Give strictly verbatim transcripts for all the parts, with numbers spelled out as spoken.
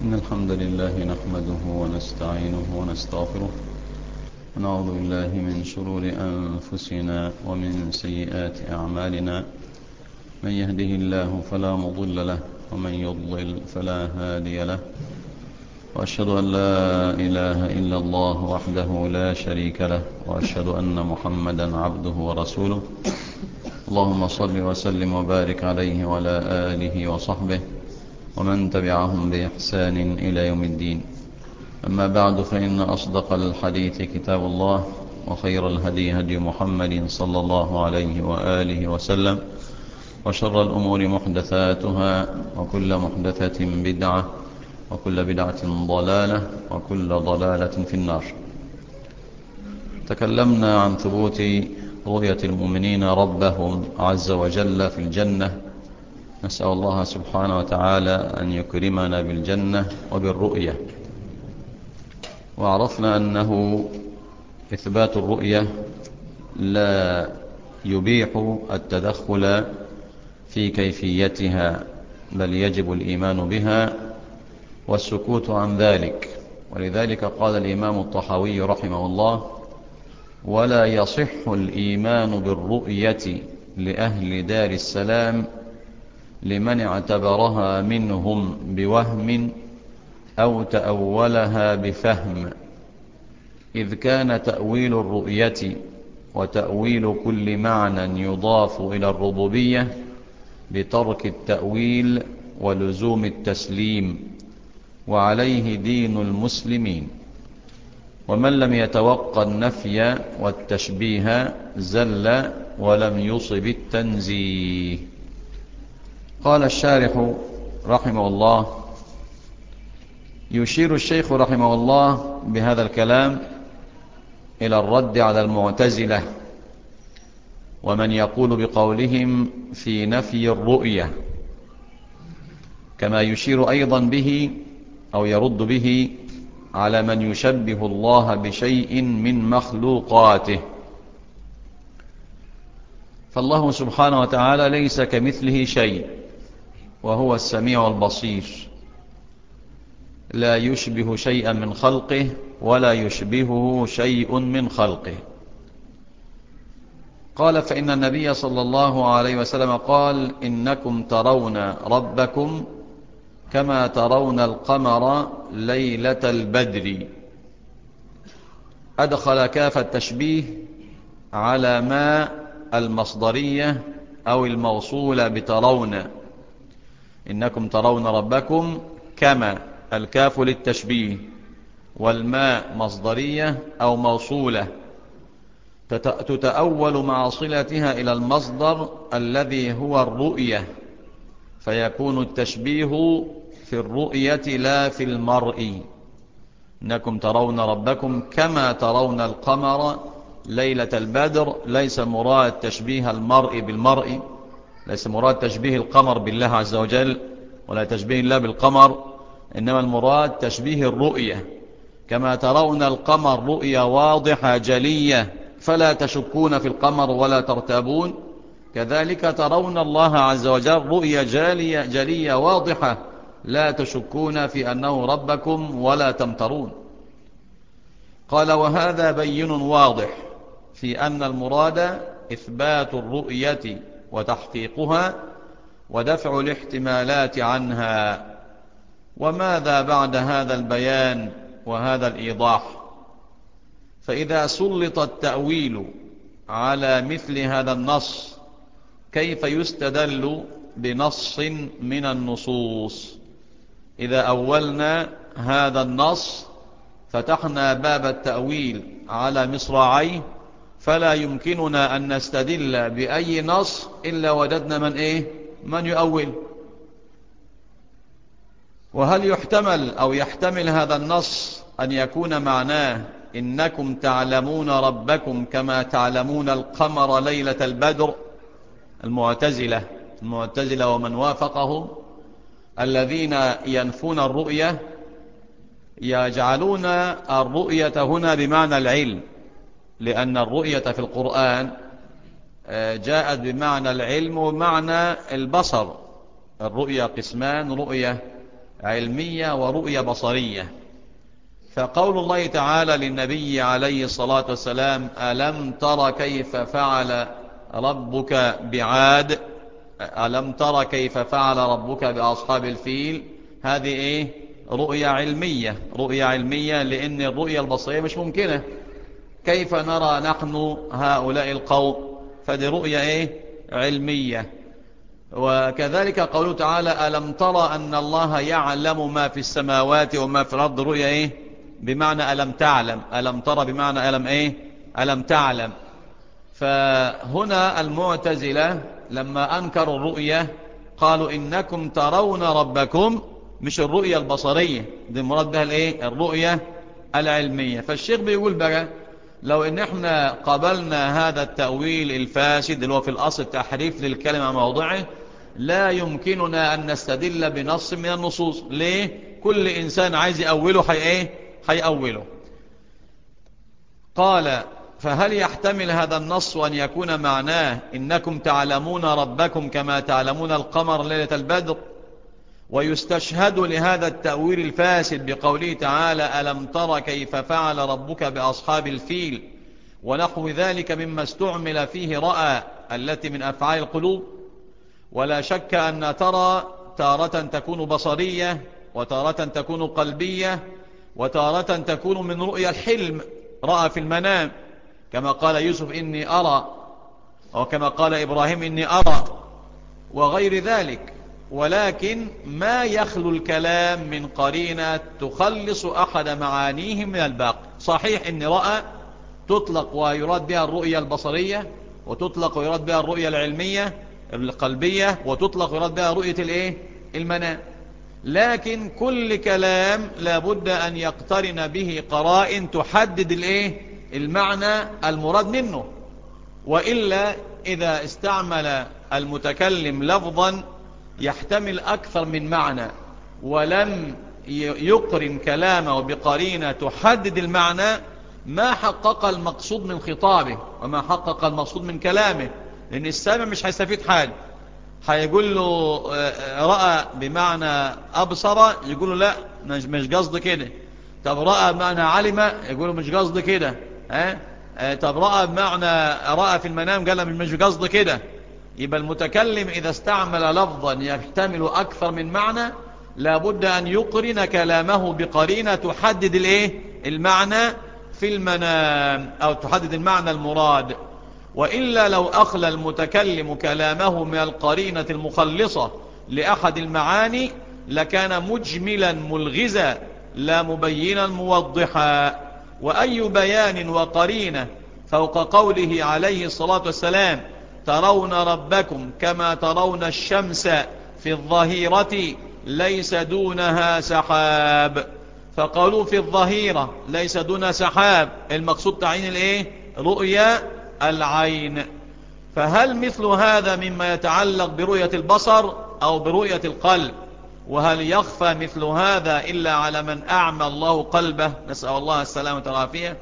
إن الحمد لله نحمده ونستعينه ونستغفره ونعوذ بالله من شرور أنفسنا ومن سيئات أعمالنا. من يهده الله فلا مضل له ومن يضلل فلا هادي له، وأشهد أن لا إله إلا الله وحده لا شريك له، وأشهد أن محمدا عبده ورسوله. اللهم صل وسلم وبارك عليه وعلى آله وصحبه ومن تبعهم بإحسان إلى يوم الدين. أما بعد، فإن أصدق الحديث كتاب الله، وخير الهدي هدي محمد صلى الله عليه وآله وسلم، وشر الأمور محدثاتها، وكل محدثة بدعة، وكل بدعة ضلالة، وكل ضلالة في النار. تكلمنا عن ثبوت رؤية المؤمنين ربهم عز وجل في الجنة. نسأل الله سبحانه وتعالى أن يكرمنا بالجنة وبالرؤية. وعرفنا أنه إثبات الرؤية لا يبيح التدخل في كيفيتها، بل يجب الإيمان بها والسكوت عن ذلك. ولذلك قال الإمام الطحاوي رحمه الله: ولا يصح الإيمان بالرؤية لأهل دار السلام لمن اعتبرها منهم بوهم أو تأولها بفهم، إذ كان تأويل الرؤية وتأويل كل معنى يضاف إلى الربوبية بترك التأويل ولزوم التسليم، وعليه دين المسلمين. ومن لم يتوقع النفي والتشبيه زل ولم يصب التنزيه. قال الشارح رحمه الله: يشير الشيخ رحمه الله بهذا الكلام إلى الرد على المعتزلة ومن يقول بقولهم في نفي الرؤية، كما يشير أيضا به أو يرد به على من يشبه الله بشيء من مخلوقاته. فالله سبحانه وتعالى ليس كمثله شيء، وهو السميع البصير، لا يشبه شيئا من خلقه ولا يشبهه شيء من خلقه. قال: فإن النبي صلى الله عليه وسلم قال: إنكم ترون ربكم كما ترون القمر ليلة البدر. أدخل كاف التشبيه على ما المصدرية أو الموصولة بترون. إنكم ترون ربكم كما، الكاف للتشبيه، والماء مصدرية أو موصولة تتأول مع صلتها إلى المصدر الذي هو الرؤية، فيكون التشبيه في الرؤية لا في المرء. إنكم ترون ربكم كما ترون القمر ليلة البدر. ليس مراد تشبيه المرء بالمرء، ليس مراد تشبيه القمر بالله عز وجل، ولا تشبيه الله بالقمر، إنما المراد تشبيه الرؤية. كما ترون القمر رؤية واضحة جلية فلا تشكون في القمر ولا ترتابون، كذلك ترون الله عز وجل رؤية جالية جلية واضحة لا تشكون في أنه ربكم ولا تمترون. قال: وهذا بين واضح في أن المراد إثبات الرؤية وتحقيقها ودفع الاحتمالات عنها. وماذا بعد هذا البيان وهذا الإيضاح؟ فإذا سلط التأويل على مثل هذا النص، كيف يستدل بنص من النصوص؟ إذا أولنا هذا النص فتحنا باب التأويل على مصراعيه، فلا يمكننا أن نستدل بأي نص إلا وجدنا من إيه؟ من يؤول. وهل يحتمل أو يحتمل هذا النص أن يكون معناه إنكم تعلمون ربكم كما تعلمون القمر ليلة البدر؟ المعتزلة المعتزلة ومن وافقهم الذين ينفون الرؤية يجعلون الرؤية هنا بمعنى العلم، لأن الرؤية في القرآن جاءت بمعنى العلم ومعنى البصر. الرؤية قسمان: رؤية علمية ورؤية بصرية. فقول الله تعالى للنبي عليه الصلاة والسلام ألم تر كيف فعل ربك بعاد، ألم تر كيف فعل ربك بأصحاب الفيل، هذه إيه؟ رؤية علمية. رؤية علمية لأن الرؤية البصرية مش ممكنة. كيف نرى نحن هؤلاء القوم؟ فدي رؤية إيه؟ علمية. وكذلك قوله تعالى ألم ترى أن الله يعلم ما في السماوات وما في الأرض، رؤية إيه؟ بمعنى ألم تعلم. ألم ترى بمعنى ألم إيه؟ ألم تعلم. فهنا المعتزلة لما أنكروا الرؤية قالوا إنكم ترون ربكم، مش الرؤية البصرية، دي مراد بها الإيه؟ الرؤية العلمية. فالشيخ بيقول بقى لو إن احنا قبلنا هذا التأويل الفاسد اللي هو في الأصل تحريف للكلمة موضعه، لا يمكننا أن نستدل بنص من النصوص. ليه؟ كل إنسان عايز يأوله حي إيه؟ هيأوله. قال فهل يحتمل هذا النص أن يكون معناه إنكم تعلمون ربكم كما تعلمون القمر ليلة البدر؟ ويستشهد لهذا التأويل الفاسد بقوله تعالى ألم تر كيف فعل ربك بأصحاب الفيل ونحو ذلك مما استعمل فيه رأى التي من أفعال القلوب. ولا شك أن ترى تارة تكون بصرية، وتارة تكون قلبية، وتارة تكون من رؤيا الحلم، رأى في المنام كما قال يوسف إني أرى، أو كما قال إبراهيم إني أرى، وغير ذلك. ولكن ما يخلو الكلام من قرينة تخلص أحد معانيه من الباقي. صحيح إن رأى تطلق ويراد بها الرؤية البصرية، وتطلق ويراد بها الرؤية العلمية القلبية، وتطلق ويراد بها رؤية الايه؟ المنام. لكن كل كلام لابد أن يقترن به قرائن تحدد الايه؟ المعنى المراد منه. وإلا إذا استعمل المتكلم لفظا يحتمل أكثر من معنى ولم يقرن كلامه بقرينة تحدد المعنى، ما حقق المقصود من خطابه وما حقق المقصود من كلامه. لأن السامع مش هيستفيد حاجة. هيقول له رأى بمعنى أبصر، يقول له لا مش قصد كده. طب رأى بمعنى علم، يقول له مش قصد كده. ها؟ طب رأى بمعنى رأى في المنام، قال له مش قصد كده. يبقى المتكلم إذا استعمل لفظا يحتمل أكثر من معنى لابد أن يقرن كلامه بقرينة تحدد الايه؟ المعنى في المنام، أو تحدد المعنى المراد. وإلا لو أخلى المتكلم كلامه من القرينة المخلصة لأحد المعاني لكان مجملا ملغزا لا مبينا موضحا. وأي بيان وقرينة فوق قوله عليه الصلاة والسلام ترون ربكم كما ترون الشمس في الظهيرة ليس دونها سحاب. فقالوا في الظهيرة ليس دونها سحاب، المقصود تعيين الايه؟ رؤيا العين. فهل مثل هذا مما يتعلق برؤية البصر أو برؤية القلب؟ وهل يخفى مثل هذا إلا على من أعمى الله قلبه؟ نسأل الله السلامة والعافية.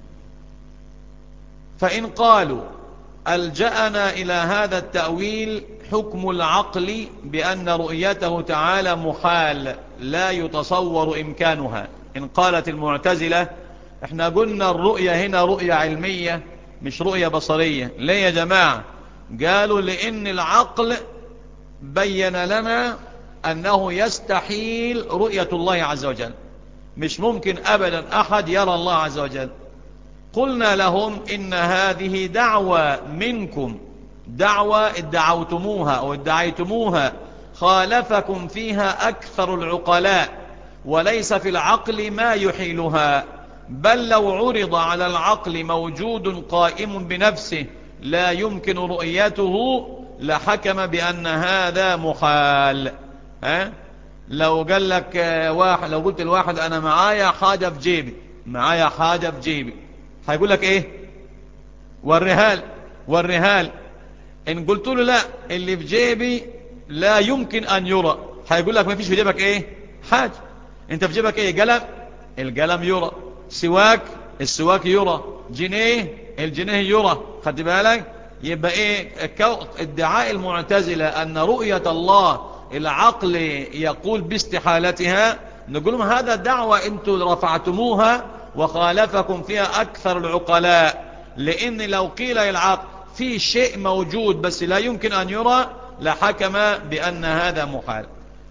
فإن قالوا ألجأنا إلى هذا التأويل حكم العقل بأن رؤيته تعالى محال لا يتصور إمكانها. إن قالت المعتزلة احنا قلنا الرؤية هنا رؤية علمية مش رؤية بصرية. ليه يا جماعة؟ قالوا لأن العقل بين لنا أنه يستحيل رؤية الله عز وجل، مش ممكن أبدا أحد يرى الله عز وجل. قلنا لهم إن هذه دعوة منكم، دعوة ادعوتموها أو ادعيتموها خالفكم فيها أكثر العقلاء، وليس في العقل ما يحيلها. بل لو عرض على العقل موجود قائم بنفسه لا يمكن رؤيته لحكم بأن هذا محال. ها؟ لو قال لك واحد، لو قلت الواحد أنا معايا حاجة في جيبي، معايا حاجة في جيبي، هيقول لك إيه؟ والرهال والرهال. إن قلت له لا اللي في جيبي لا يمكن أن يرى، هيقول لك ما فيش في جيبك إيه؟ حاجة. أنت في جيبك إيه؟ قلم، القلم يرى. سواك، السواك يرى. جنيه، الجنيه يرى. خد بالك؟ يبقى إيه ادعاء المعتزلة أن رؤية الله العقل يقول باستحالتها، نقول لهم هذا دعوة انتم رفعتموها وخالفكم فيها أكثر العقلاء، لأن لو قيل العقل في شيء موجود بس لا يمكن أن يرى لحكم بأن هذا محال.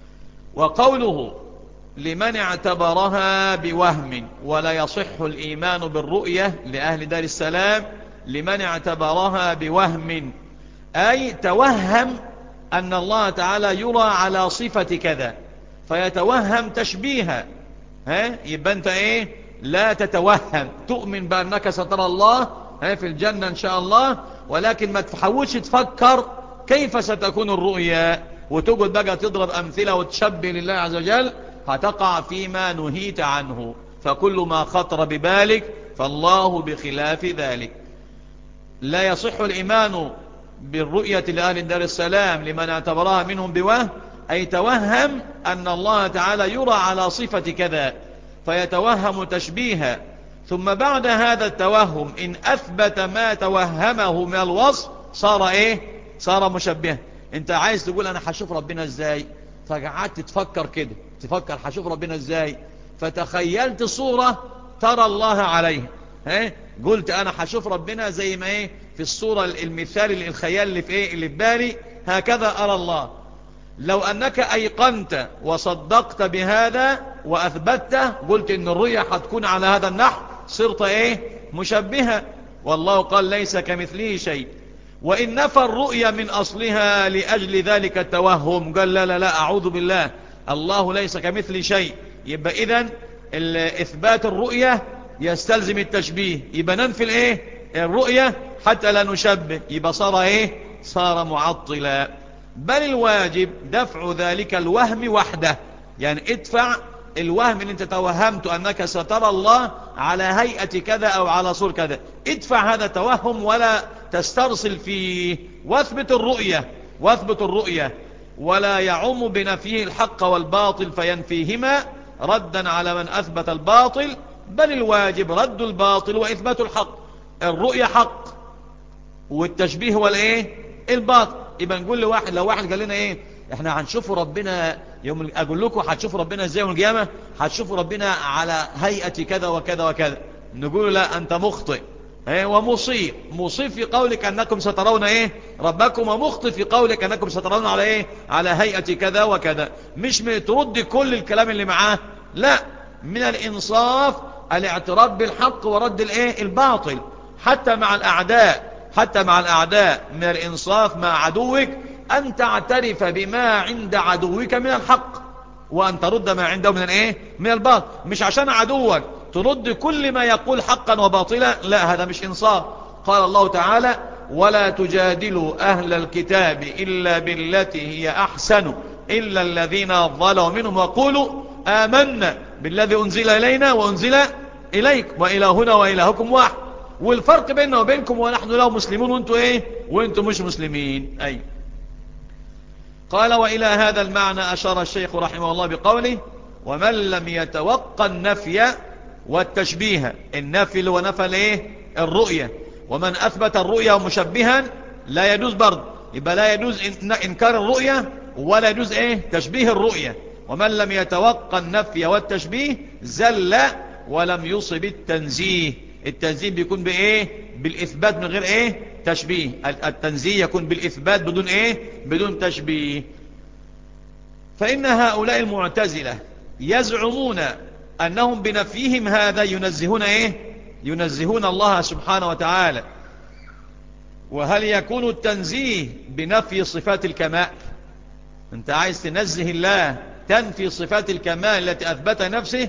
وقوله لمن اعتبرها بوهم ولا يصح الإيمان بالرؤية لأهل دار السلام، لمن اعتبرها بوهم أي توهم أن الله تعالى يرى على صفة كذا فيتوهم تشبيها. ها يبقى أنت إيه لا تتوهم، تؤمن بأنك سترى الله في الجنة إن شاء الله، ولكن ما تحاولش تفكر كيف ستكون الرؤيا وتقعد بقى تضرب أمثلة وتشبه لله عز وجل، هتقع فيما نهيت عنه. فكل ما خطر ببالك فالله بخلاف ذلك. لا يصح الإيمان بالرؤية لأهل دار السلام لمن اعتبرها منهم بوهم أي توهم أن الله تعالى يرى على صفة كذا فيتوهم تشبيها، ثم بعد هذا التوهم إن أثبت ما توهمه من الوصف صار إيه صار مشبه. انت عايز تقول أنا هشوف ربنا إزاي، فقعدت تفكر كده تفكر هشوف ربنا إزاي، فتخيلت صورة ترى الله عليها، ها قلت أنا هشوف ربنا زي ما إيه في الصورة المثال الخيال اللي في إيه اللي في بالي، هكذا أرى الله. لو أنك أيقنت وصدقت بهذا وأثبته قلت إن الرؤية هتكون على هذا النحو، صرت إيه مشبهة. والله قال ليس كمثله شيء. وإن نفى الرؤية من أصلها لأجل ذلك التوهم قال لا لا لا أعوذ بالله الله ليس كمثل شيء، يبقى إذن إثبات الرؤية يستلزم التشبيه، يبقى ننفي الإيه الرؤية حتى لا نشبه، يبقى صار إيه صار معطلا. بل الواجب دفع ذلك الوهم وحده، يعني ادفع الوهم اللي انت توهمت أنك سترى الله على هيئة كذا أو على صور كذا، ادفع هذا التوهم ولا تسترسل فيه، واثبت الرؤية واثبت الرؤية ولا يعم بنفيه الحق والباطل فينفيهما ردا على من أثبت الباطل، بل الواجب رد الباطل وإثبات الحق. الرؤية حق والتشبيه هو الايه الباطل. يبقى نقول لواحد لو واحد قال لنا ايه احنا هنشوفوا ربنا يوم، اقول لكم هتشوفوا ربنا ازاي يوم القيامه، هتشوفوا ربنا على هيئه كذا وكذا وكذا، نقول لا انت مخطئ ايه ومصيب، مصيب في قولك انكم سترون ايه ربكم، ومخطئ في قولك انكم سترون على ايه على هيئه كذا وكذا. مش ترد كل الكلام اللي معاه، لا، من الانصاف الاعتراف بالحق ورد الايه الباطل حتى مع الاعداء، حتى مع الأعداء من الإنصاف مع عدوك أن تعترف بما عند عدوك من الحق وأن ترد ما عنده من الإيه من الباطل، مش عشان عدوك ترد كل ما يقول حقا وباطلا، لا هذا مش إنصاف. قال الله تعالى ولا تجادلوا أهل الكتاب إلا بالتي هي أحسن إلا الذين ظلموا منهم وقولوا آمنا بالذي أنزل إلينا وأنزل إليك وإلهنا وإلهكم واحد، والفرق بيننا وبينكم ونحن له مسلمون وانتم ايه وانتم مش مسلمين. اي قال وإلى هذا المعنى أشار الشيخ رحمه الله بقوله ومن لم يتوقع النفي والتشبيه، النفي اللي هو نفى الايه الرؤية، ومن أثبت الرؤية مشبها لا يجوز برضه، يبقى لا يجوز إنكار الرؤية ولا يجوز ايه تشبيه الرؤية. ومن لم يتوقع النفي والتشبيه زل ولم يصب التنزيه، التنزيه بيكون بايه بالاثبات من غير ايه تشبيه، التنزيه يكون بالاثبات بدون ايه بدون تشبيه. فإن هؤلاء المعتزلة يزعمون أنهم بنفيهم هذا ينزهون ايه ينزهون الله سبحانه وتعالى. وهل يكون التنزيه بنفي صفات الكمال؟ انت عايز تنزه الله تنفي صفات الكمال التي أثبت نفسه؟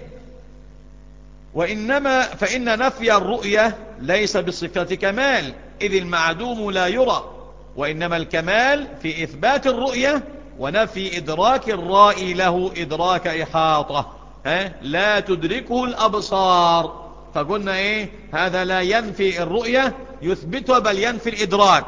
وإنما فإن نفي الرؤية ليس بصفة كمال إذ المعدوم لا يرى، وإنما الكمال في إثبات الرؤية ونفي إدراك الرائي له إدراك إحاطة، ها؟ لا تدركه الأبصار. فقلنا إيه هذا لا ينفي الرؤية يثبتها بل ينفي الإدراك،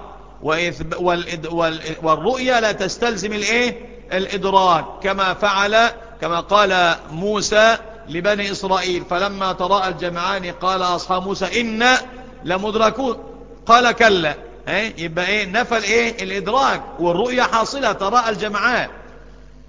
والرؤية لا تستلزم الإيه الإدراك، كما فعل كما قال موسى لبني إسرائيل فلما تراءى الجمعان قال أصحاب موسى إنا لمدركون قال كلا، يبقى إيه نفى الإيه الإدراك والرؤية حاصلة تراءى الجمعان.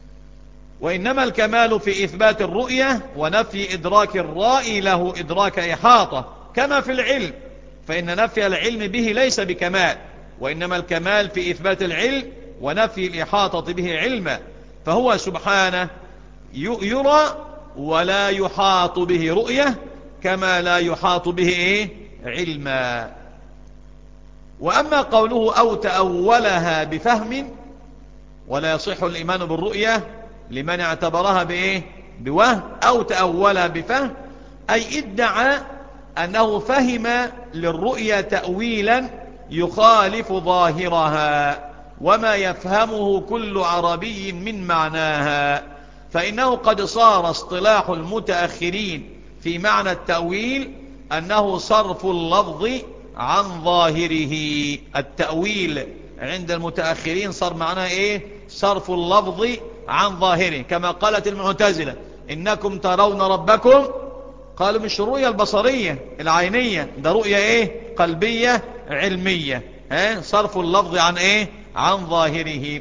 وإنما الكمال في إثبات الرؤية ونفي إدراك الرائي له إدراك إحاطة، كما في العلم، فإن نفي العلم به ليس بكمال، وإنما الكمال في إثبات العلم ونفي الإحاطة به علما، فهو سبحانه يرى ولا يحاط به رؤية، كما لا يحاط به إيه؟ علما. وأما قوله أو تأولها بفهم، ولا يصح الإيمان بالرؤية لمن اعتبرها بإيه؟ بوهم، أو تأولها بفهم، أي ادعى أنه فهم للرؤية تأويلا يخالف ظاهرها وما يفهمه كل عربي من معناها، فإنه قد صار اصطلاح المتأخرين في معنى التأويل أنه صرف اللفظ عن ظاهره. التأويل عند المتأخرين صار معناه إيه؟ صرف اللفظ عن ظاهره، كما قالت المعتزلة إنكم ترون ربكم، قالوا مش رؤية البصرية العينية، ده رؤية إيه؟ قلبية علمية، ها؟ صرف اللفظ عن إيه؟ عن ظاهره.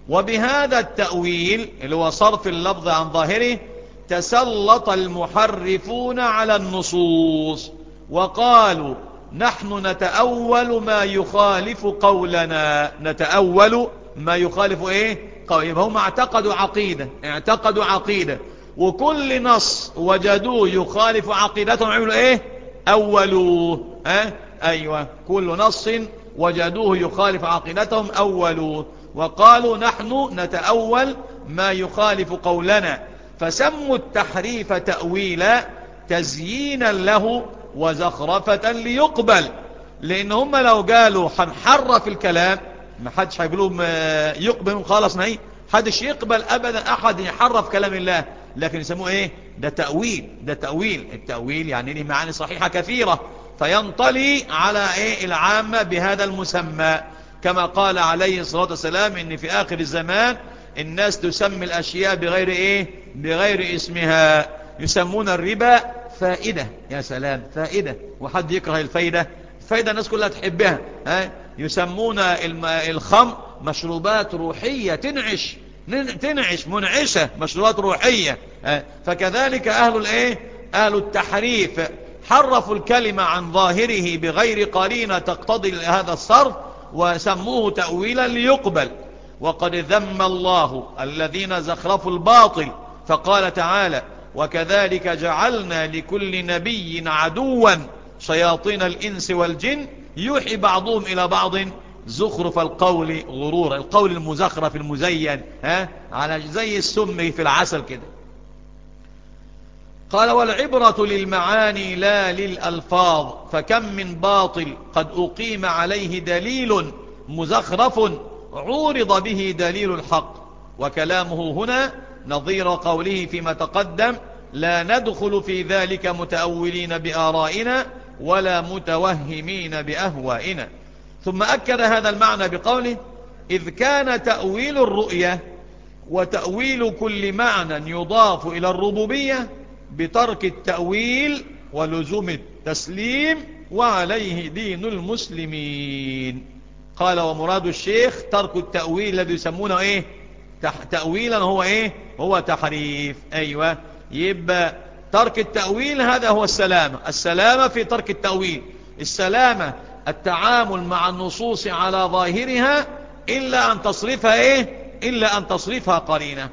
وبهذا التأويل اللي هو صرف اللفظ عن ظاهره تسلط المحرفون على النصوص وقالوا نحن نتأول ما يخالف قولنا، نتأول ما يخالف ايه؟ قول. يبقى هم اعتقدوا عقيدة، اعتقدوا عقيدة، وكل نص وجدوه يخالف عقيدتهم عملوا ايه؟ أولوه. اه؟ ايوه، كل نص وجدوه يخالف عقيدتهم أولوه، وقالوا نحن نتأول ما يخالف قولنا، فسموا التحريف تأويلا تزيينا له وزخرفة ليقبل، لان هم لو قالوا هنحرف الكلام ما حدش هيقولوا يقبل خالص، نهي حدش يقبل ابدا احد يحرف كلام الله، لكن يسموه ايه؟ ده تأويل، ده تأويل. التأويل يعني له معاني صحيحة كثيرة، فينطلي على ايه؟ العامة بهذا المسمى، كما قال عليه الصلاة والسلام ان في اخر الزمان الناس تسمي الاشياء بغير ايه؟ بغير اسمها، يسمون الربا فائدة. يا سلام، فائدة، وحد يكره الفايدة؟ الفايدة الناس كلها تحبها. ها؟ يسمون الخمر مشروبات روحية تنعش، تنعش منعشة، مشروبات روحية. ها؟ فكذلك اهل الايه؟ اهل التحريف حرفوا الكلمة عن ظاهره بغير قرينة تقتضي هذا الصرف وسموه تأويلا ليقبل. وقد ذم الله الذين زخرفوا الباطل، فقال تعالى وكذلك جعلنا لكل نبي عدوا شياطين الإنس والجن يوحي بعضهم إلى بعض زخرف القول غرورا، القول المزخرف المزين، ها؟ على زي السم في العسل كده. قال والعبرة للمعاني لا للألفاظ، فكم من باطل قد أقيم عليه دليل مزخرف عورض به دليل الحق، وكلامه هنا نظير قوله فيما تقدم لا ندخل في ذلك متأولين بآرائنا ولا متوهمين بأهوائنا. ثم أكد هذا المعنى بقوله إذ كان تأويل الرؤية وتأويل كل معنى يضاف إلى الربوبية بترك التأويل ولزوم التسليم وعليه دين المسلمين. قال ومراد الشيخ ترك التأويل الذي يسمونه ايه؟ تأويلا هو ايه؟ هو تحريف. ايوه، يبقى ترك التأويل هذا هو السلامة، السلامة في ترك التأويل، السلامة التعامل مع النصوص على ظاهرها إلا أن تصرفها ايه؟ إلا أن تصرفها قرينة.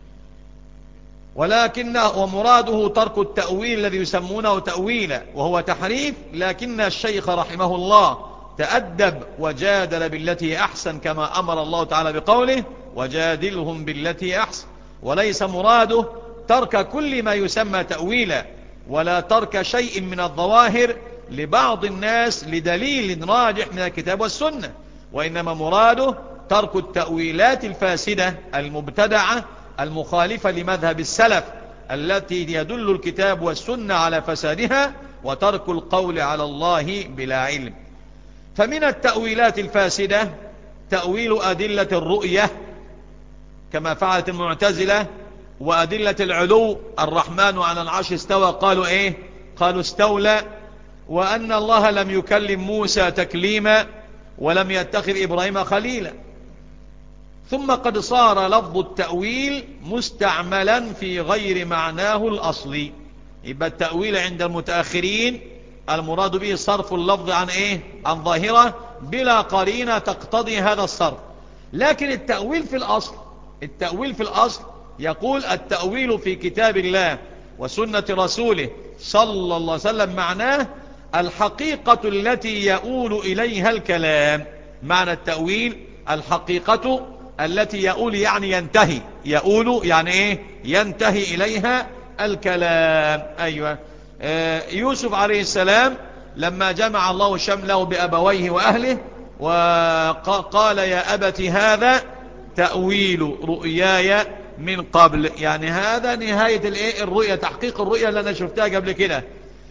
ولكن ومراده ترك التأويل الذي يسمونه تأويلا وهو تحريف، لكن الشيخ رحمه الله تأدب وجادل بالتي أحسن كما أمر الله تعالى بقوله وجادلهم بالتي أحسن، وليس مراده ترك كل ما يسمى تأويلا ولا ترك شيء من الظواهر لبعض الناس لدليل راجح من الكتاب والسنة، وإنما مراده ترك التأويلات الفاسدة المبتدعة المخالفة لمذهب السلف التي يدل الكتاب والسنة على فسادها، وترك القول على الله بلا علم. فمن التأويلات الفاسدة تأويل أدلة الرؤية كما فعلت المعتزلة، وأدلة العلو الرحمن على العرش استوى، قالوا إيه؟ قالوا استولى، وأن الله لم يكلم موسى تكليما ولم يتخذ إبراهيم خليلا. ثم قد صار لفظ التأويل مستعملا في غير معناه الأصلي. يبقى التأويل عند المتأخرين المراد به صرف اللفظ عن ايه؟ عن ظاهرة بلا قرينة تقتضي هذا الصرف. لكن التأويل في الأصل التأويل في الأصل يقول التأويل في كتاب الله وسنة رسوله صلى الله عليه وسلم معناه الحقيقة التي يؤول إليها الكلام. معنى التأويل الحقيقة التي يؤول يعني ينتهي، يؤول يعني ايه؟ ينتهي إليها الكلام. أيوة. آه يوسف عليه السلام لما جمع الله شمله بأبويه وأهله وقال يا أبت هذا تأويل رؤياي من قبل، يعني هذا نهاية الايه؟ الرؤية، تحقيق الرؤية اللي أنا شفتها قبل كده.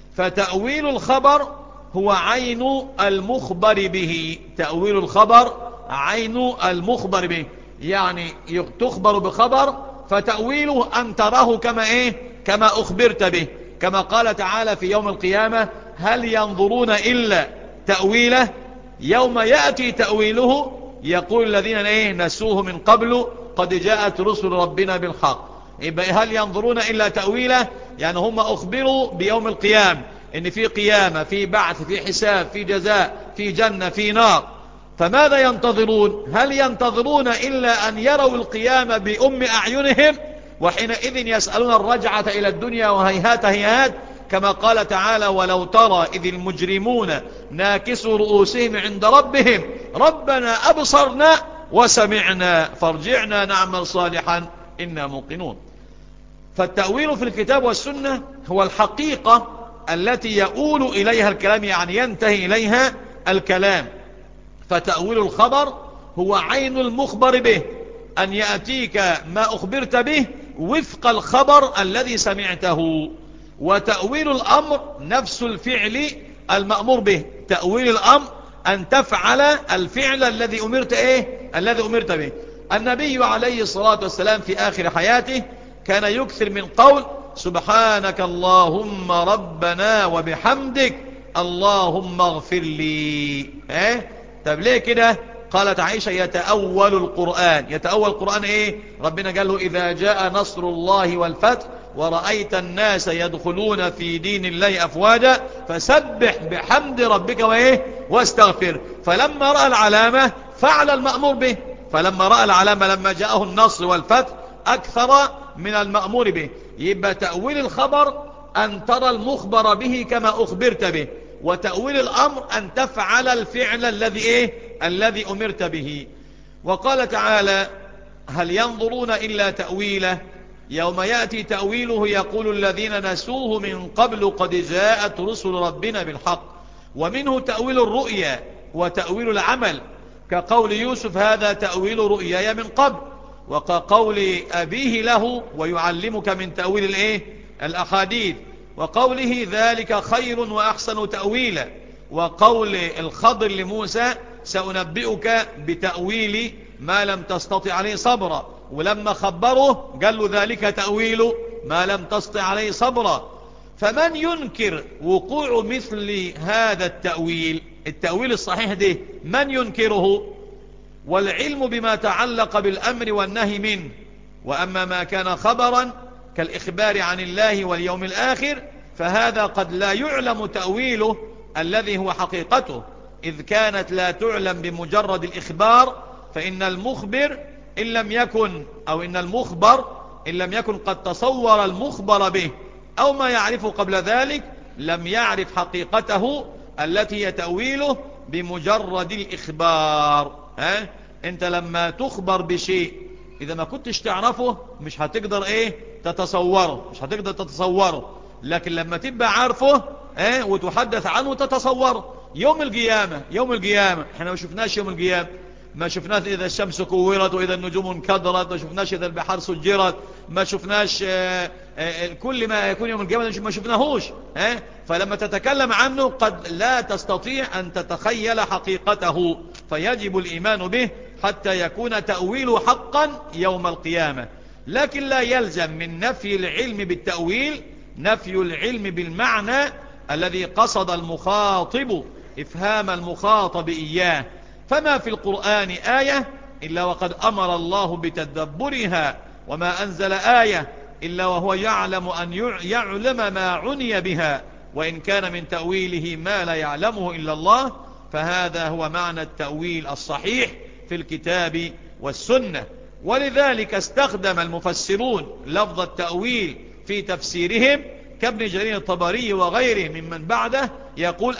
فتأويل الخبر هو عين المخبر به. تأويل الخبر عين المخبر به، يعني تخبر بخبر فتأويله أن تراه كما إيه؟ كما أخبرت به، كما قال تعالى في يوم القيامة هل ينظرون إلا تأويله يوم يأتي تأويله يقول الذين إيه؟ نسوه من قبل قد جاءت رسل ربنا بالحق. يبقى هل ينظرون إلا تأويله؟ يعني هم أخبروا بيوم القيامة إن في قيامة، في بعث، في حساب، في جزاء، في جنة، في نار. فماذا ينتظرون؟ هل ينتظرون إلا أن يروا القيامة بأم أعينهم؟ وحينئذ يسألون الرجعة إلى الدنيا وهيهات هيهات، كما قال تعالى ولو ترى إذ المجرمون ناكسوا رؤوسهم عند ربهم ربنا أبصرنا وسمعنا فارجعنا نعمل صالحا إنا موقنون. فالتأويل في الكتاب والسنة هو الحقيقة التي يؤول إليها الكلام، يعني ينتهي إليها الكلام. فتأويل الخبر هو عين المخبر به، أن يأتيك ما أخبرت به وفق الخبر الذي سمعته. وتأويل الأمر نفس الفعل المأمور به. تأويل الأمر أن تفعل الفعل الذي أمرت إيه؟ الذي أمرت به. النبي عليه الصلاة والسلام في آخر حياته كان يكثر من قول سبحانك اللهم ربنا وبحمدك اللهم اغفر لي. ايه؟ طب ليه كده؟ قالت عائشة يتأول القرآن. يتأول القرآن ايه؟ ربنا قال له إذا جاء نصر الله والفتح ورأيت الناس يدخلون في دين الله أفواجا فسبح بحمد ربك وايه؟ واستغفر. فلما رأى العلامة فعل المأمور به. فلما رأى العلامة لما جاءه النصر والفتح أكثر من المأمور به. يبقى تأويل الخبر أن ترى المخبر به كما أخبرت به، وتأويل الأمر أن تفعل الفعل الذي إيه؟ الذي أمرت به. وقال تعالى هل ينظرون إلا تأويله يوم يأتي تأويله يقول الذين نسوه من قبل قد جاءت رسل ربنا بالحق. ومنه تأويل الرؤيا وتأويل العمل، كقول يوسف هذا تأويل رؤياي من قبل، وكقول أبيه له ويعلمك من تأويل الإيه؟ الأحاديث، وقوله ذلك خير وأحسن تأويلا، وقول الخضر لموسى سأنبئك بتأويل ما لم تستطع عليه صبرا، ولما خبره قال له ذلك تأويل ما لم تستطع عليه صبرا. فمن ينكر وقوع مثل هذا التأويل، التأويل الصحيح ده، من ينكره؟ والعلم بما تعلق بالأمر والنهي منه. وأما ما كان خبرا كالإخبار عن الله واليوم الآخر فهذا قد لا يعلم تأويله الذي هو حقيقته، إذ كانت لا تعلم بمجرد الإخبار. فإن المخبر إن لم يكن أو إن المخبر إن لم يكن قد تصور المخبر به أو ما يعرفه قبل ذلك لم يعرف حقيقته التي هي تأويله بمجرد الإخبار. ها؟ أنت لما تخبر بشيء إذا ما كنتش تعرفه مش هتقدر إيه؟ تتصوره، مش هتقدر تتصوره. لكن لما تبقى عارفه إيه؟ وتحدث عنه تتصوره. يوم القيامة، يوم القيامة احنا ما شفناش يوم القيامة، ما شفناش إذا الشمس كورت وإذا النجوم انكدرت، ما شفناش إذا البحار سجرت، ما شفناش آآ آآ كل ما يكون يوم القيامة ما شفناهوش. اه؟ فلما تتكلم عنه قد لا تستطيع أن تتخيل حقيقته، فيجب الإيمان به حتى يكون تأويله حقا يوم القيامة. لكن لا يلزم من نفي العلم بالتأويل نفي العلم بالمعنى الذي قصد المخاطب إفهام المخاطب إياه. فما في القرآن آية إلا وقد أمر الله بتدبرها، وما أنزل آية إلا وهو يعلم أن يعلم ما عني بها، وإن كان من تأويله ما لا يعلمه إلا الله. فهذا هو معنى التأويل الصحيح في الكتاب والسنة. ولذلك استخدم المفسرون لفظ التأويل في تفسيرهم كابن جرير الطبري وغيره ممن بعده، يقول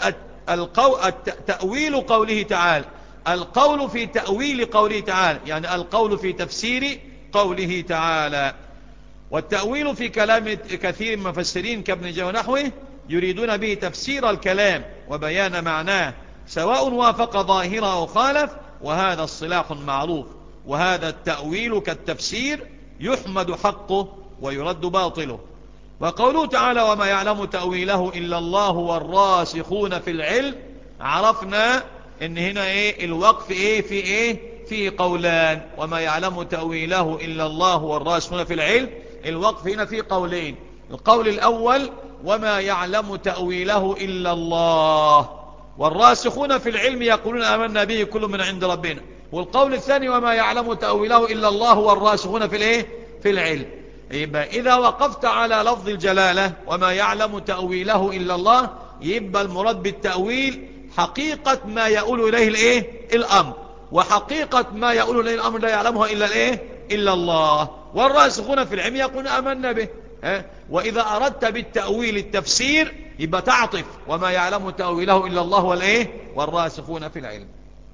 تأويل قوله تعالى، القول في تأويل قوله تعالى، يعني القول في تفسير قوله تعالى. والتأويل في كلام كثير من المفسرين كابن جرير ونحوه يريدون به تفسير الكلام وبيان معناه، سواء وافق ظاهره أو خالف، وهذا الصلاح معروف. وهذا التأويل كالتفسير يحمد حقه ويرد باطله. وقوله تعالى وما يعلم تأويله إلا الله والراسخون في العلم، عرفنا ان هنا ايه الوقف ايه في ايه في قولان، وما يعلم تأويله إلا الله والراسخون في العلم، الوقف هنا في قولين. القول الأول وما يعلم تأويله إلا الله، والراسخون في العلم يقولون آمنا به كل من عند ربنا. والقول الثاني وما يعلم تأويله إلا الله والراسخون في الايه في العلم. يبقى إذا وقفت على لفظ الجلالة وما يعلم تأويله إلا الله، يبقى المراد بالتأويل حقيقة ما يقول إليه الايه الأمر، وحقيقة ما يقول إليه الأمر لا يعلمها إلا الايه إلا الله. والراسخون في العلم يقولون آمنا به. ها؟ وإذا أردت بالتأويل التفسير يبقى تعطف وما يعلم تأويله إلا الله والايه والراسخون في العلم.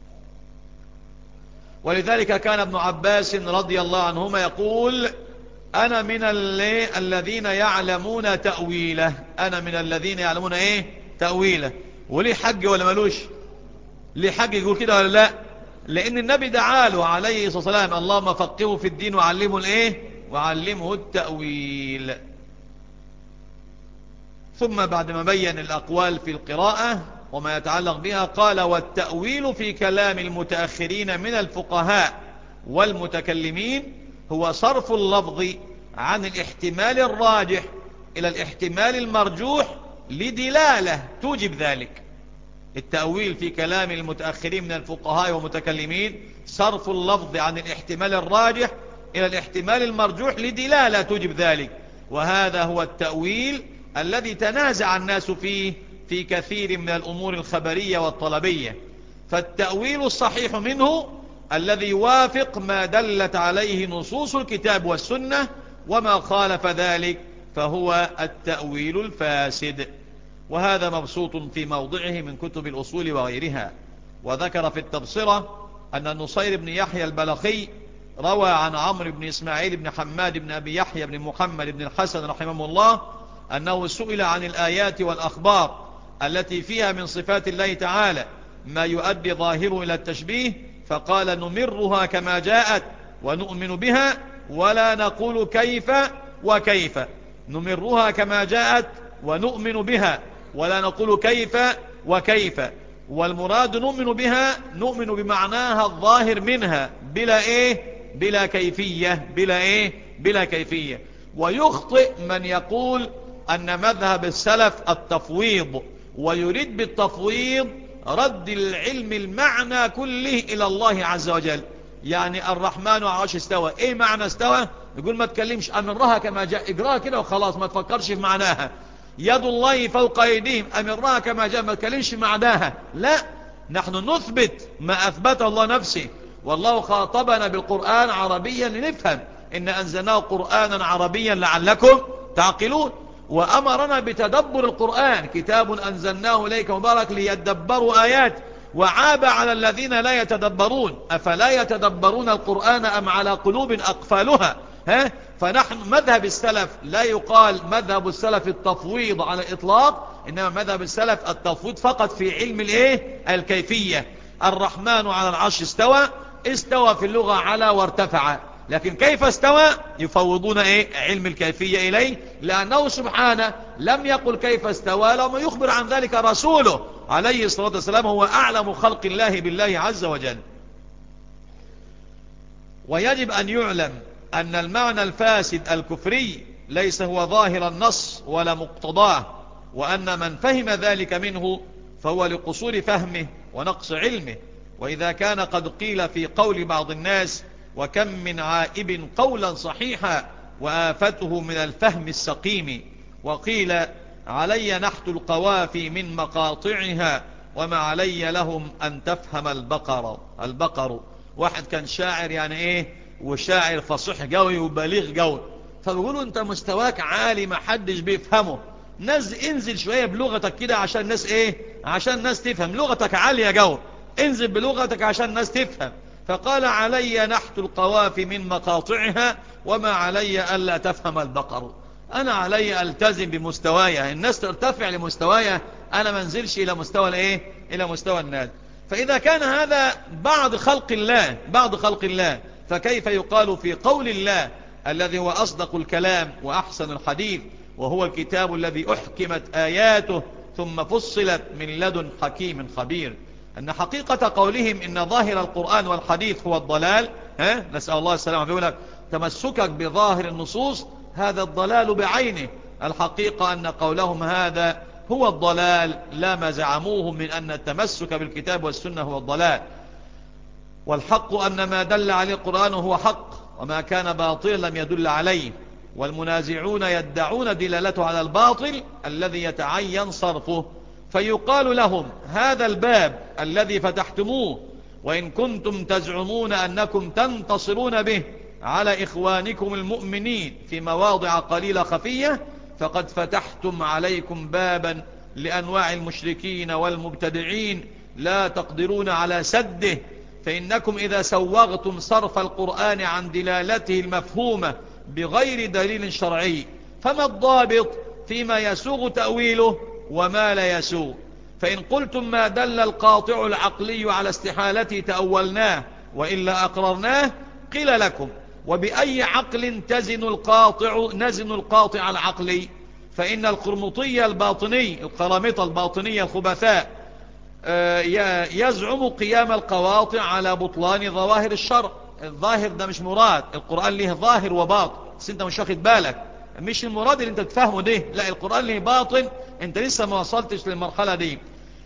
ولذلك كان ابن عباس رضي الله عنهما يقول أنا من الذين يعلمون تأويله، أنا من الذين يعلمون إيه تأويله. وليه حج ولا ملوش؟ ليه حج يقول كده ولا لا؟ لأن النبي دعاله عليه الصلاة والسلام اللهم فقهه في الدين وعلمه الإيه وعلمه التأويل. ثم بعد ما بين الأقوال في القراءة وما يتعلق بها قال والتأويل في كلام المتأخرين من الفقهاء والمتكلمين هو صرف اللفظ عن الاحتمال الراجح إلى الاحتمال المرجوح لدلالة توجب ذلك. التأويل في كلام المتأخرين من الفقهاء والمتكلمين صرف اللفظ عن الاحتمال الراجح إلى الاحتمال المرجوح لدلالة توجب ذلك، وهذا هو التأويل الذي تنازع الناس فيه في كثير من الأمور الخبرية والطلبية. فالتأويل الصحيح منه الذي يوافق ما دلت عليه نصوص الكتاب والسنة، وما خالف ذلك فهو التأويل الفاسد. وهذا مبسوط في موضعه من كتب الأصول وغيرها. وذكر في التبصرة أن النصير بن يحيى البلخي روى عن عمرو بن إسماعيل بن حماد بن أبي يحيى بن محمد بن الحسن رحمه الله أنه سئل عن الآيات والأخبار التي فيها من صفات الله تعالى ما يؤدي ظاهره إلى التشبيه، فقال نمرها كما جاءت ونؤمن بها ولا نقول كيف وكيف. نمرها كما جاءت ونؤمن بها ولا نقول كيف وكيف. والمراد نؤمن بها نؤمن بمعناها الظاهر منها بلا ايه بلا كيفية بلا ايه بلا كيفية. ويخطئ من يقول أن مذهب السلف التفويض، ويريد بالتفويض رد العلم المعنى كله إلى الله عز وجل. يعني الرحمن على العرش استوى، ايه معنى استوى؟ يقول ما تكلمش أمرها كما جاء، اقراها كده وخلاص ما تفكرش في معناها. يد الله فوق أيديهم، أمرها كما جاء، ما تكلمش معناها. لا، نحن نثبت ما أثبته الله نفسه، والله خاطبنا بالقرآن عربيا لنفهم إن أنزلناه قرآنا عربيا لعلكم تعقلون. وأمرنا بتدبر القرآن، كتاب أنزلناه إليك مبارك ليدبروا آيات، وعاب على الذين لا يتدبرون أفلا يتدبرون القرآن أم على قلوب أقفالها. ها؟ فنحن مذهب السلف لا يقال مذهب السلف التفويض على الإطلاق، إنما مذهب السلف التفويض فقط في علم الايه الكيفية. الرحمن على العرش استوى، استوى في اللغة على وارتفع، لكن كيف استوى يفوضون ايه علم الكيفية اليه، لانه سبحانه لم يقل كيف استوى، لما يخبر عن ذلك رسوله عليه الصلاة والسلام، هو اعلم خلق الله بالله عز وجل. ويجب ان يعلم ان المعنى الفاسد الكفري ليس هو ظاهر النص ولا مقتضاه، وان من فهم ذلك منه فهو لقصور فهمه ونقص علمه، وإذا كان قد قيل في قول بعض الناس وكم من عائب قولا صحيحا وآفته من الفهم السقيم، وقيل علي نحت القوافي من مقاطعها وما علي لهم أن تفهم البقر. البقر واحد كان شاعر يعني ايه، وشاعر فصيح قوي وبليغ قوي، فبيقولوا انت مستواك عالي ما حدش بيفهمه، نزل انزل شوية بلغتك كده عشان الناس ايه، عشان الناس تفهم، لغتك عالية قوي، انزل بلغتك عشان الناس تفهم. فقال علي نحت القوافي من مقاطعها وما علي ألا تفهم البقر. أنا علي ألتزم بمستواي، الناس ترتفع لمستواي، أنا منزلش إلى مستوى الإيه، إلى مستوى الناس. فإذا كان هذا بعض خلق الله، بعض خلق الله، فكيف يقال في قول الله الذي هو أصدق الكلام وأحسن الحديث، وهو الكتاب الذي أحكمت آياته ثم فصلت من لدن حكيم خبير، أن حقيقة قولهم إن ظاهر القرآن والحديث هو الضلال، ها؟ نسأل الله السلامة، بيقول لك تمسكك بظاهر النصوص هذا الضلال بعينه. الحقيقة أن قولهم هذا هو الضلال، لا ما زعموه من أن التمسك بالكتاب والسنة هو الضلال. والحق أن ما دل عليه القرآن هو حق، وما كان باطلا لم يدل عليه، والمنازعون يدعون دلالته على الباطل الذي يتعين صرفه. فيقال لهم هذا الباب الذي فتحتموه وإن كنتم تزعمون أنكم تنتصرون به على إخوانكم المؤمنين في مواضع قليلة خفية، فقد فتحتم عليكم بابا لأنواع المشركين والمبتدعين لا تقدرون على سده. فإنكم إذا سوغتم صرف القرآن عن دلالته المفهومة بغير دليل شرعي، فما الضابط فيما يسوغ تأويله وما لا يسوغ؟ فإن قلتم ما دل القاطع العقلي على استحالته تأولناه وإلا أقررناه، قيل لكم وبأي عقل تزن القاطع نزن القاطع العقلي؟ فإن القرمطية الباطني، القرامطة الباطنية الخبثاء يزعم قيام القواطع على بطلان ظواهر الشرع. الظاهر ده مش مراد، القرآن له ظاهر وباطن، بس انت مش واخد بالك، مش المراد اللي انت تفهمه ده، لا القرآن له باطن، انت لسه ما وصلتش للمرحلة دي.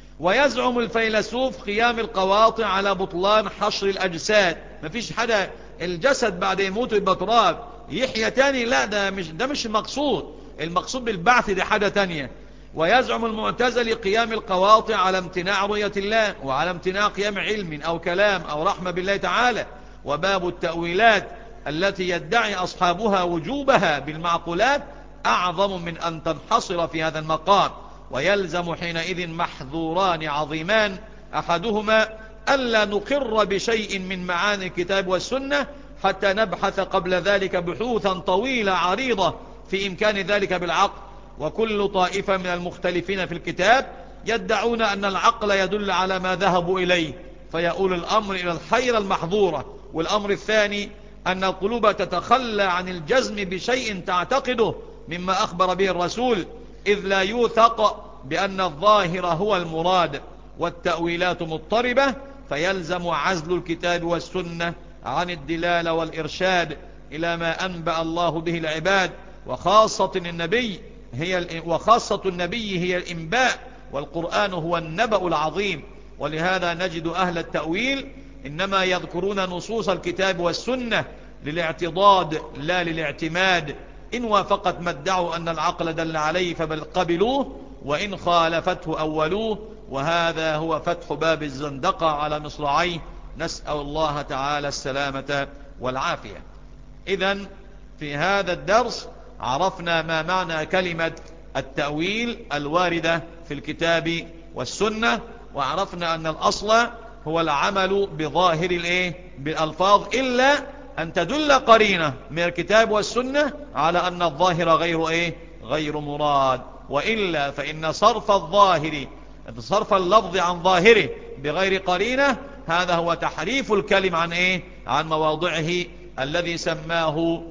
ويزعم الفيلسوف قيام القواطع على بطلان حشر الأجساد، مفيش حدا الجسد بعد يموت يبقى تراب يحيى تاني، لا ده مش ده مش المقصود، المقصود بالبعث دي حاجة تانية. ويزعم المعتزلي قيام القواطع على امتناع رؤية الله وعلى امتناع قيام علم أو كلام أو رحمة بالله تعالى. وباب التأويلات التي يدعي أصحابها وجوبها بالمعقولات أعظم من أن تنحصر في هذا المقام. ويلزم حينئذ محظوران عظيمان، أحدهما ألا نقر بشيء من معاني الكتاب والسنة حتى نبحث قبل ذلك بحوثا طويلة عريضة في إمكان ذلك بالعقل. وكل طائفة من المختلفين في الكتاب يدعون أن العقل يدل على ما ذهبوا إليه، فيقول الأمر إلى الحيرة المحظورة. والأمر الثاني أن القلوب تتخلى عن الجزم بشيء تعتقده مما أخبر به الرسول، إذ لا يوثق بأن الظاهر هو المراد، والتأويلات مضطربة، فيلزم عزل الكتاب والسنة عن الدلالة والإرشاد إلى ما أنبأ الله به العباد، وخاصة النبي هي وخاصة النبي هي الإنباء، والقرآن هو النبأ العظيم. ولهذا نجد أهل التأويل إنما يذكرون نصوص الكتاب والسنة للاعتضاد لا للاعتماد، إن وافقت ما ادعوا أن العقل دل عليه فقبلوه، وإن خالفته أولوه. وهذا هو فتح باب الزندقة على مصراعيه، نسأل الله تعالى السلامة والعافية. إذن في هذا الدرس عرفنا ما معنى كلمة التأويل الواردة في الكتاب والسنة، وعرفنا أن الأصل هو العمل بظاهر الايه بالألفاظ، إلا أن تدل قرينة من الكتاب والسنة على أن الظاهر غير ايه غير مراد، وإلا فإن صرف الظاهر صرف اللفظ عن ظاهره بغير قرينة هذا هو تحريف الكلم عن ايه عن مواضعه، الذي سماه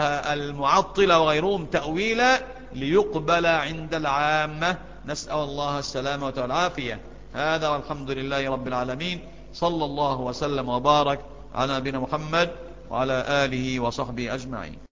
المعطلة وغيرهم تأويلا ليقبل عند العامة. نسأل الله السلامة والعافية. هذا والحمد لله رب العالمين، صلى الله وسلم وبارك على نبينا محمد وعلى آله وصحبه أجمعين.